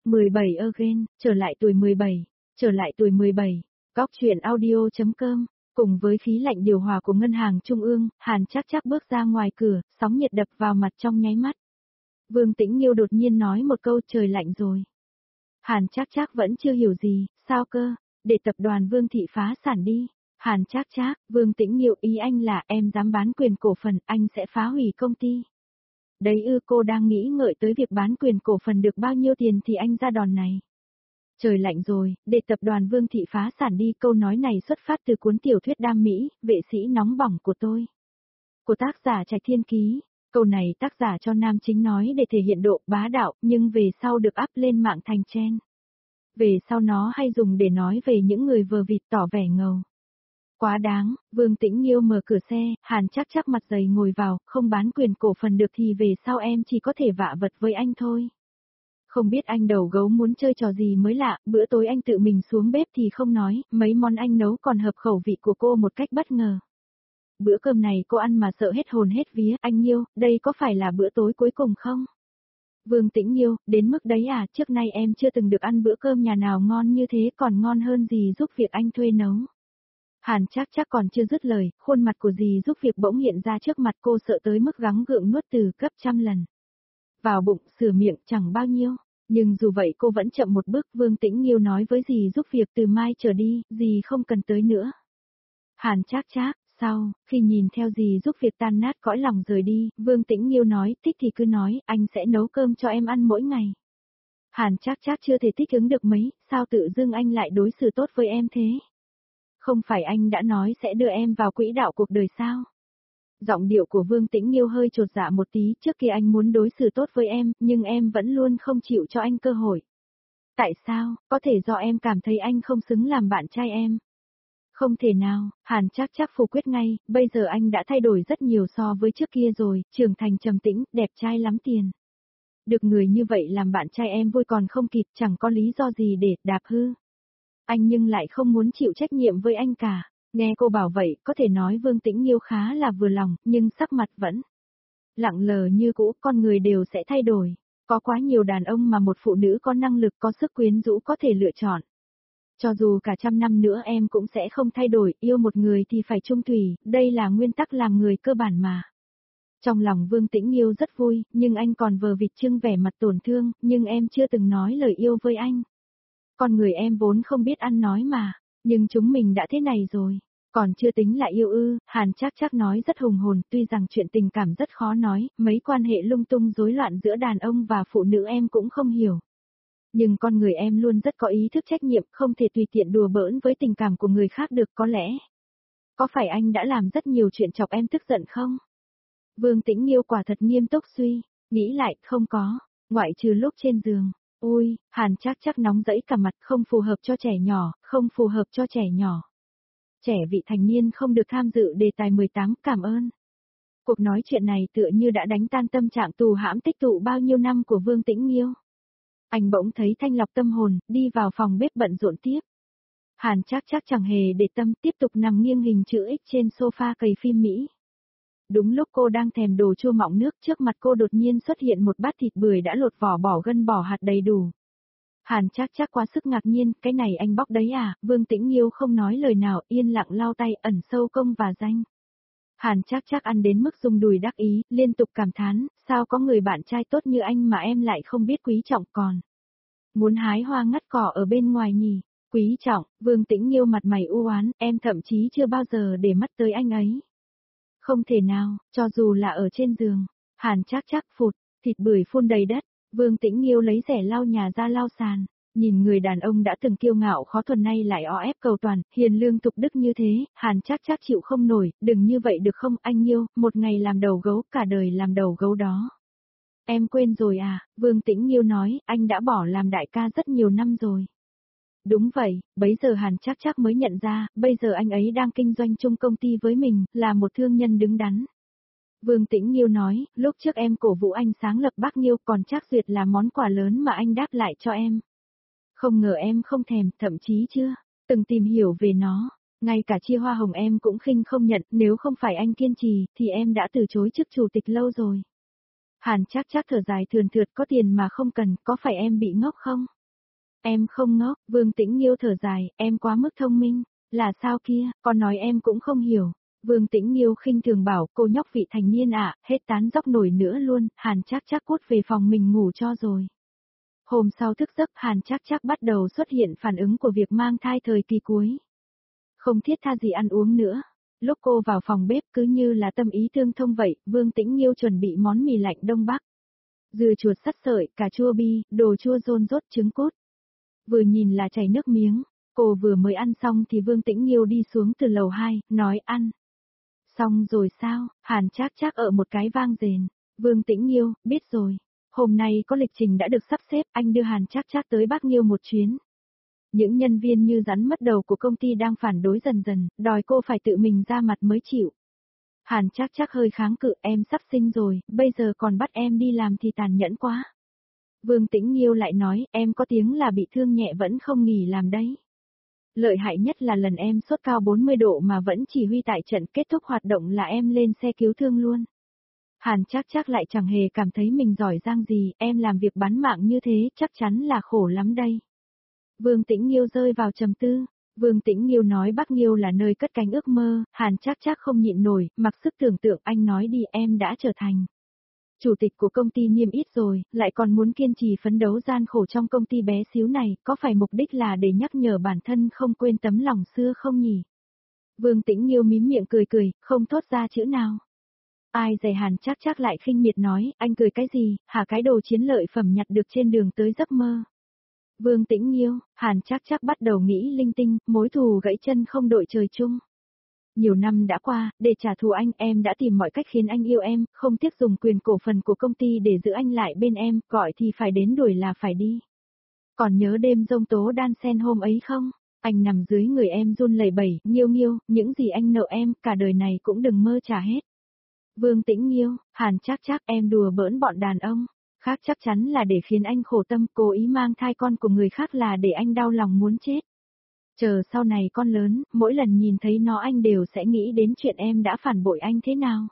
17 again, trở lại tuổi 17, trở lại tuổi 17. Góc truyện audio.com, cùng với khí lạnh điều hòa của ngân hàng trung ương, Hàn Trác Trác bước ra ngoài cửa, sóng nhiệt đập vào mặt trong nháy mắt. Vương Tĩnh Nghiêu đột nhiên nói một câu trời lạnh rồi. Hàn Trác Trác vẫn chưa hiểu gì, sao cơ, để tập đoàn Vương Thị phá sản đi. Hàn Trác Trác, Vương Tĩnh Nghiêu ý anh là em dám bán quyền cổ phần, anh sẽ phá hủy công ty. Đấy cô đang nghĩ ngợi tới việc bán quyền cổ phần được bao nhiêu tiền thì anh ra đòn này. Trời lạnh rồi, để tập đoàn Vương Thị phá sản đi, câu nói này xuất phát từ cuốn tiểu thuyết đam mỹ, Vệ sĩ nóng bỏng của tôi. Của tác giả Trạch Thiên Ký, câu này tác giả cho nam chính nói để thể hiện độ bá đạo, nhưng về sau được up lên mạng thành trend. Về sau nó hay dùng để nói về những người vờ vịt tỏ vẻ ngầu. Quá đáng, Vương Tĩnh Nghiêu mở cửa xe, Hàn Trác Trác mặt dày ngồi vào, không bán quyền cổ phần được thì về sau em chỉ có thể vạ vật với anh thôi. Không biết anh đầu gấu muốn chơi trò gì mới lạ, bữa tối anh tự mình xuống bếp thì không nói, mấy món anh nấu còn hợp khẩu vị của cô một cách bất ngờ. Bữa cơm này cô ăn mà sợ hết hồn hết vía, anh Nghiêu, đây có phải là bữa tối cuối cùng không? Vương Tĩnh Nghiêu, đến mức đấy à, trước nay em chưa từng được ăn bữa cơm nhà nào ngon như thế, còn ngon hơn gì giúp việc anh thuê nấu. Hàn Trác Trác còn chưa dứt lời, khuôn mặt của dì giúp việc bỗng hiện ra trước mặt cô, sợ tới mức gắng gượng nuốt từ gấp trăm lần. Vào bụng, sửa miệng chẳng bao nhiêu, nhưng dù vậy cô vẫn chậm một bước. Vương Tĩnh Nghiêu nói với dì giúp việc từ mai trở đi, dì không cần tới nữa. Hàn Trác Trác, sau, khi nhìn theo dì giúp việc tan nát cõi lòng rời đi, Vương Tĩnh Nghiêu nói, thích thì cứ nói, anh sẽ nấu cơm cho em ăn mỗi ngày. Hàn Trác Trác chưa thể thích ứng được mấy, sao tự dưng anh lại đối xử tốt với em thế? Không phải anh đã nói sẽ đưa em vào quỹ đạo cuộc đời sao? Giọng điệu của Vương Tĩnh Nghiêu hơi chột dạ một tí, trước kia anh muốn đối xử tốt với em, nhưng em vẫn luôn không chịu cho anh cơ hội. Tại sao, có thể do em cảm thấy anh không xứng làm bạn trai em? Không thể nào, Hàn Trác Trác phủ quyết ngay, bây giờ anh đã thay đổi rất nhiều so với trước kia rồi, trưởng thành trầm tĩnh, đẹp trai lắm tiền. Được người như vậy làm bạn trai em vui còn không kịp, chẳng có lý do gì để đạp hư. Anh nhưng lại không muốn chịu trách nhiệm với anh cả. Nghe cô bảo vậy, có thể nói Vương Tĩnh Nghiêu khá là vừa lòng, nhưng sắc mặt vẫn lặng lờ như cũ, con người đều sẽ thay đổi. Có quá nhiều đàn ông mà một phụ nữ có năng lực, có sức quyến rũ có thể lựa chọn. Cho dù cả 100 năm nữa em cũng sẽ không thay đổi, yêu một người thì phải chung thủy, đây là nguyên tắc làm người cơ bản mà. Trong lòng Vương Tĩnh Nghiêu rất vui, nhưng anh còn vờ vịt trưng vẻ mặt tổn thương, nhưng em chưa từng nói lời yêu với anh. Con người em vốn không biết ăn nói mà, nhưng chúng mình đã thế này rồi. Còn chưa tính là yêu ư, Hàn Trác Trác nói rất hùng hồn, tuy rằng chuyện tình cảm rất khó nói, mấy quan hệ lung tung rối loạn giữa đàn ông và phụ nữ em cũng không hiểu. Nhưng con người em luôn rất có ý thức trách nhiệm, không thể tùy tiện đùa bỡn với tình cảm của người khác được. Có lẽ, có phải anh đã làm rất nhiều chuyện chọc em tức giận không? Vương Tĩnh Nghiêu quả thật nghiêm túc suy, nghĩ lại, không có, ngoại trừ lúc trên giường. Ôi, Hàn Trác Trác nóng rẫy cả mặt, không phù hợp cho trẻ nhỏ, không phù hợp cho trẻ nhỏ. Trẻ vị thành niên không được tham dự đề tài 18, cảm ơn. Cuộc nói chuyện này tựa như đã đánh tan tâm trạng tù hãm tích tụ bao nhiêu năm của Vương Tĩnh Nghiêu. Anh bỗng thấy thanh lọc tâm hồn, đi vào phòng bếp bận rộn tiếp. Hàn Trác Trác chẳng hề để tâm, tiếp tục nằm nghiêng hình chữ X trên sofa cày phim Mỹ. Đúng lúc cô đang thèm đồ chua mọng nước, trước mặt cô đột nhiên xuất hiện một bát thịt bưởi đã lột vỏ bỏ gân bỏ hạt đầy đủ. Hàn Trác Trác quá sức ngạc nhiên, cái này anh bóc đấy à? Vương Tĩnh Nghiêu không nói lời nào, yên lặng lau tay, ẩn sâu công và danh. Hàn Trác Trác ăn đến mức rung đùi đắc ý, liên tục cảm thán, sao có người bạn trai tốt như anh mà em lại không biết quý trọng còn. Muốn hái hoa ngắt cỏ ở bên ngoài nhỉ? Quý trọng, Vương Tĩnh Nghiêu mặt mày u oán, em thậm chí chưa bao giờ để mắt tới anh ấy. Không thể nào, cho dù là ở trên giường. Hàn Trác Trác phụt, thịt bưởi phun đầy đất. Vương Tĩnh Nghiêu lấy rẻ lau nhà ra lau sàn. Nhìn người đàn ông đã từng kiêu ngạo khó thuần nay lại o ép cầu toàn, hiền lương thục đức như thế, Hàn Trác Trác chịu không nổi, đừng như vậy được không anh Nghiêu, một ngày làm đầu gấu, cả đời làm đầu gấu đó. Em quên rồi à, Vương Tĩnh Nghiêu nói, anh đã bỏ làm đại ca rất nhiều năm rồi. Đúng vậy, bấy giờ Hàn Trác Trác mới nhận ra, bây giờ anh ấy đang kinh doanh chung công ty với mình, là một thương nhân đứng đắn. Vương Tĩnh Nghiêu nói, lúc trước em cổ vũ anh sáng lập Bác Nghiêu, còn Trác Duyệt là món quà lớn mà anh đáp lại cho em. Không ngờ em không thèm, thậm chí chưa từng tìm hiểu về nó, ngay cả chia hoa hồng em cũng khinh không nhận, nếu không phải anh kiên trì, thì em đã từ chối chức chủ tịch lâu rồi. Hàn Trác Trác thở dài thườn thượt, có tiền mà không cần, có phải em bị ngốc không? Em không ngốc, Vương Tĩnh Nghiêu thở dài, em quá mức thông minh. Là sao kia, con nói em cũng không hiểu. Vương Tĩnh Nghiêu khinh thường bảo, cô nhóc vị thành niên ạ, hết tán dóc nổi nữa luôn, Hàn Trác Trác cút về phòng mình ngủ cho rồi. Hôm sau thức giấc, Hàn Trác Trác bắt đầu xuất hiện phản ứng của việc mang thai thời kỳ cuối. Không thiết tha gì ăn uống nữa. Lúc cô vào phòng bếp cứ như là tâm ý tương thông vậy, Vương Tĩnh Nghiêu chuẩn bị món mì lạnh Đông Bắc. Dưa chuột sắt sợi, cà chua bi, đồ chua rôn rốt trứng cút. Vừa nhìn là chảy nước miếng, cô vừa mới ăn xong thì Vương Tĩnh Nghiêu đi xuống từ lầu 2, nói ăn. Xong rồi sao, Hàn Trác Trác ở một cái vang rền. Vương Tĩnh Nghiêu, biết rồi. Hôm nay có lịch trình đã được sắp xếp, anh đưa Hàn Trác Trác tới Bác Nghiêu một chuyến. Những nhân viên như rắn mất đầu của công ty đang phản đối dần dần, đòi cô phải tự mình ra mặt mới chịu. Hàn Trác Trác hơi kháng cự, em sắp sinh rồi, bây giờ còn bắt em đi làm thì tàn nhẫn quá. Vương Tĩnh Nghiêu lại nói, em có tiếng là bị thương nhẹ vẫn không nghỉ làm đấy. Lợi hại nhất là lần em sốt cao 40 độ mà vẫn chỉ huy tại trận, kết thúc hoạt động là em lên xe cứu thương luôn. Hàn Trác Trác lại chẳng hề cảm thấy mình giỏi giang gì, em làm việc bán mạng như thế chắc chắn là khổ lắm đây. Vương Tĩnh Nghiêu rơi vào trầm tư. Vương Tĩnh Nghiêu nói Bắc Nghiêu là nơi cất cánh ước mơ, Hàn Trác Trác không nhịn nổi, mặc sức tưởng tượng, anh nói đi, em đã trở thành chủ tịch của công ty niêm yết rồi, lại còn muốn kiên trì phấn đấu gian khổ trong công ty bé xíu này, có phải mục đích là để nhắc nhở bản thân không quên tấm lòng xưa không nhỉ? Vương Tĩnh Nghiêu mím miệng cười cười, không thốt ra chữ nào. Ai dè Hàn Trác Trác lại khinh miệt nói, anh cười cái gì, hả, cái đồ chiến lợi phẩm nhặt được trên đường tới giấc mơ. Vương Tĩnh Nghiêu, Hàn Trác Trác bắt đầu nghĩ linh tinh, mối thù gãy chân không đội trời chung. Nhiều năm đã qua, để trả thù anh, em đã tìm mọi cách khiến anh yêu em, không tiếc dùng quyền cổ phần của công ty để giữ anh lại bên em, gọi thì phải đến, đuổi là phải đi. Còn nhớ đêm giông tố đan sen hôm ấy không? Anh nằm dưới người em run lẩy bẩy, Nghiêu Nghiêu, những gì anh nợ em, cả đời này cũng đừng mơ trả hết. Vương Tĩnh Nghiêu, Hàn Trác Trác, em đùa bỡn bọn đàn ông. Khác chắc chắn là để khiến anh khổ tâm, cố ý mang thai con của người khác là để anh đau lòng muốn chết. Chờ sau này con lớn, mỗi lần nhìn thấy nó anh đều sẽ nghĩ đến chuyện em đã phản bội anh thế nào.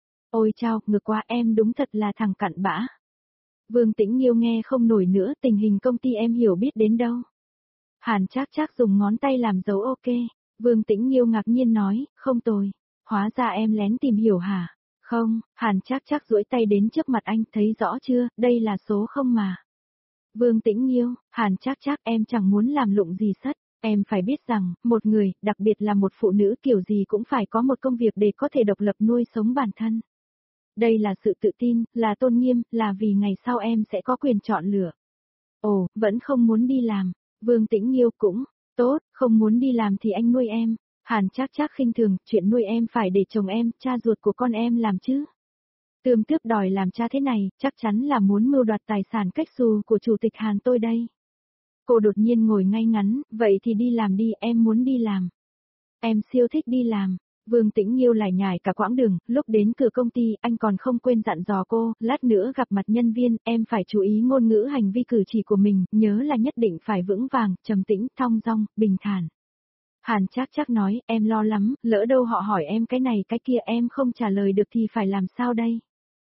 Ôi chao, ngược quá, em đúng thật là thằng cặn bã. Vương Tĩnh Nghiêu nghe không nổi nữa, tình hình công ty em hiểu biết đến đâu. Hàn Trác Trác dùng ngón tay làm dấu ok. Vương Tĩnh Nghiêu ngạc nhiên nói, không tồi. Hóa ra em lén tìm hiểu hả? Không, Hàn Trác Trác duỗi tay đến trước mặt anh, thấy rõ chưa, đây là số không mà. Vương Tĩnh Nghiêu, Hàn Trác Trác, em chẳng muốn làm lụng gì sất. Em phải biết rằng, một người, đặc biệt là một phụ nữ kiểu gì cũng phải có một công việc để có thể độc lập nuôi sống bản thân. Đây là sự tự tin, là tôn nghiêm, là vì ngày sau em sẽ có quyền chọn lựa. Ồ, vẫn không muốn đi làm. Vương Tĩnh Nghiêu cũng, tốt, không muốn đi làm thì anh nuôi em. Hàn Trác Trác khinh thường, chuyện nuôi em phải để chồng em, cha ruột của con em làm chứ. Tươm Tước đòi làm cha thế này, chắc chắn là muốn mưu đoạt tài sản cách xù của chủ tịch Hàn tôi đây. Cô đột nhiên ngồi ngay ngắn, vậy thì đi làm đi, em muốn đi làm. Em siêu thích đi làm. Vương Tĩnh Nghiêu lải nhải cả quãng đường, lúc đến cửa công ty, anh còn không quên dặn dò cô, lát nữa gặp mặt nhân viên, em phải chú ý ngôn ngữ hành vi cử chỉ của mình, nhớ là nhất định phải vững vàng, trầm tĩnh, thong dong, bình thản. Hàn Trác Trác nói, em lo lắm, lỡ đâu họ hỏi em cái này cái kia em không trả lời được thì phải làm sao đây?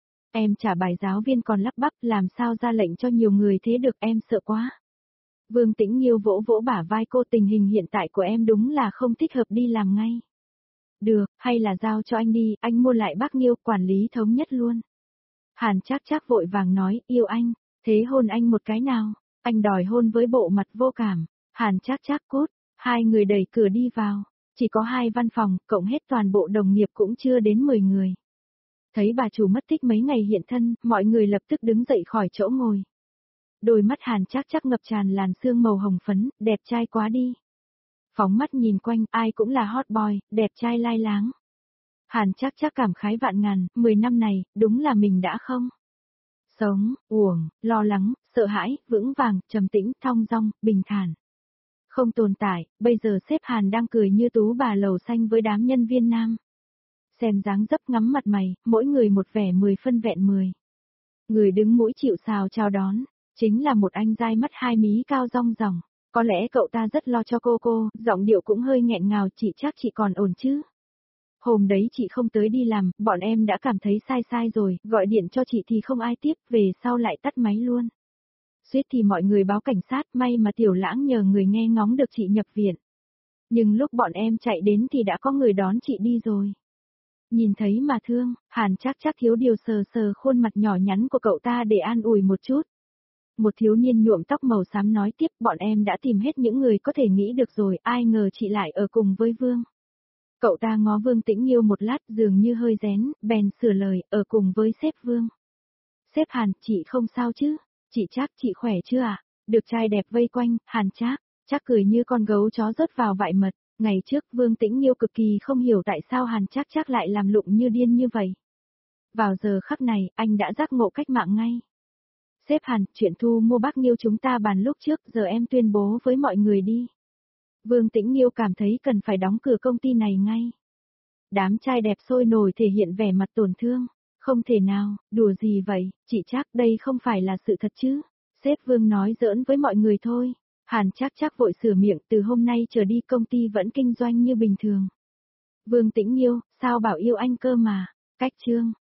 Em trả bài giáo viên còn lắp bắp, làm sao ra lệnh cho nhiều người thế được, em sợ quá. Vương Tĩnh Nghiêu vỗ vỗ bả vai cô, tình hình hiện tại của em đúng là không thích hợp đi làm ngay. Được, hay là giao cho anh đi, anh mua lại bác Nghiêu, quản lý thống nhất luôn. Hàn Trác Trác vội vàng nói, yêu anh, thế hôn anh một cái nào, anh đòi hôn với bộ mặt vô cảm. Hàn Trác Trác cút, hai người đẩy cửa đi vào, chỉ có 2 văn phòng, cộng hết toàn bộ đồng nghiệp cũng chưa đến 10 người. Thấy bà chủ mất tích mấy ngày hiện thân, mọi người lập tức đứng dậy khỏi chỗ ngồi. Đôi mắt Hàn Trác Trác ngập tràn làn sương màu hồng phấn, đẹp trai quá đi. Phóng mắt nhìn quanh, ai cũng là hot boy, đẹp trai lai láng. Hàn Trác Trác cảm khái vạn ngàn, 10 năm này, đúng là mình đã không sống, uổng, lo lắng, sợ hãi, vững vàng, trầm tĩnh, thong dong, bình thản. Không tồn tại, bây giờ sếp Hàn đang cười như tú bà lầu xanh với đám nhân viên nam. Xem dáng dấp ngắm mặt mày, mỗi người một vẻ 10 phân vẹn 10. Người đứng mũi chịu sào chào đón, chính là một anh dai mắt 2 mí cao rong ròng. Có lẽ cậu ta rất lo cho cô, giọng điệu cũng hơi nghẹn ngào, chị chắc chị còn ổn chứ. Hôm đấy chị không tới đi làm, bọn em đã cảm thấy sai rồi, gọi điện cho chị thì không ai tiếp, về sau lại tắt máy luôn. Suýt thì mọi người báo cảnh sát, may mà Tiểu Lãng nhờ người nghe ngóng được chị nhập viện. Nhưng lúc bọn em chạy đến thì đã có người đón chị đi rồi. Nhìn thấy mà thương, Hàn Trác Trác thiếu điều sờ sờ khuôn mặt nhỏ nhắn của cậu ta để an ủi một chút. Một thiếu niên nhuộm tóc màu xám nói tiếp, bọn em đã tìm hết những người có thể nghĩ được rồi, ai ngờ chị lại ở cùng với Vương. Cậu ta ngó Vương Tĩnh Nghiêu một lát dường như hơi rén, bèn sửa lời, ở cùng với sếp Vương. Sếp Hàn, chị không sao chứ? Chị Trác, chị khỏe chưa ạ? Được trai đẹp vây quanh, Hàn Trác cười như con gấu chó rớt vào vại mật. Ngày trước Vương Tĩnh Nghiêu cực kỳ không hiểu tại sao Hàn Trác lại làm lụng như điên như vậy. Vào giờ khắc này, anh đã giác ngộ cách mạng ngay. Sếp Hàn, chuyện thu mua bác Nghiêu chúng ta bàn lúc trước, giờ em tuyên bố với mọi người đi. Vương Tĩnh Nghiêu cảm thấy cần phải đóng cửa công ty này ngay. Đám trai đẹp sôi nổi thể hiện vẻ mặt tổn thương. Không thể nào, đùa gì vậy, chị Trác, đây không phải là sự thật chứ. Sếp Vương nói giỡn với mọi người thôi. Hàn Trác vội sửa miệng, từ hôm nay trở đi công ty vẫn kinh doanh như bình thường. Vương Tĩnh Nghiêu, sao bảo yêu anh cơ mà. Cách chương.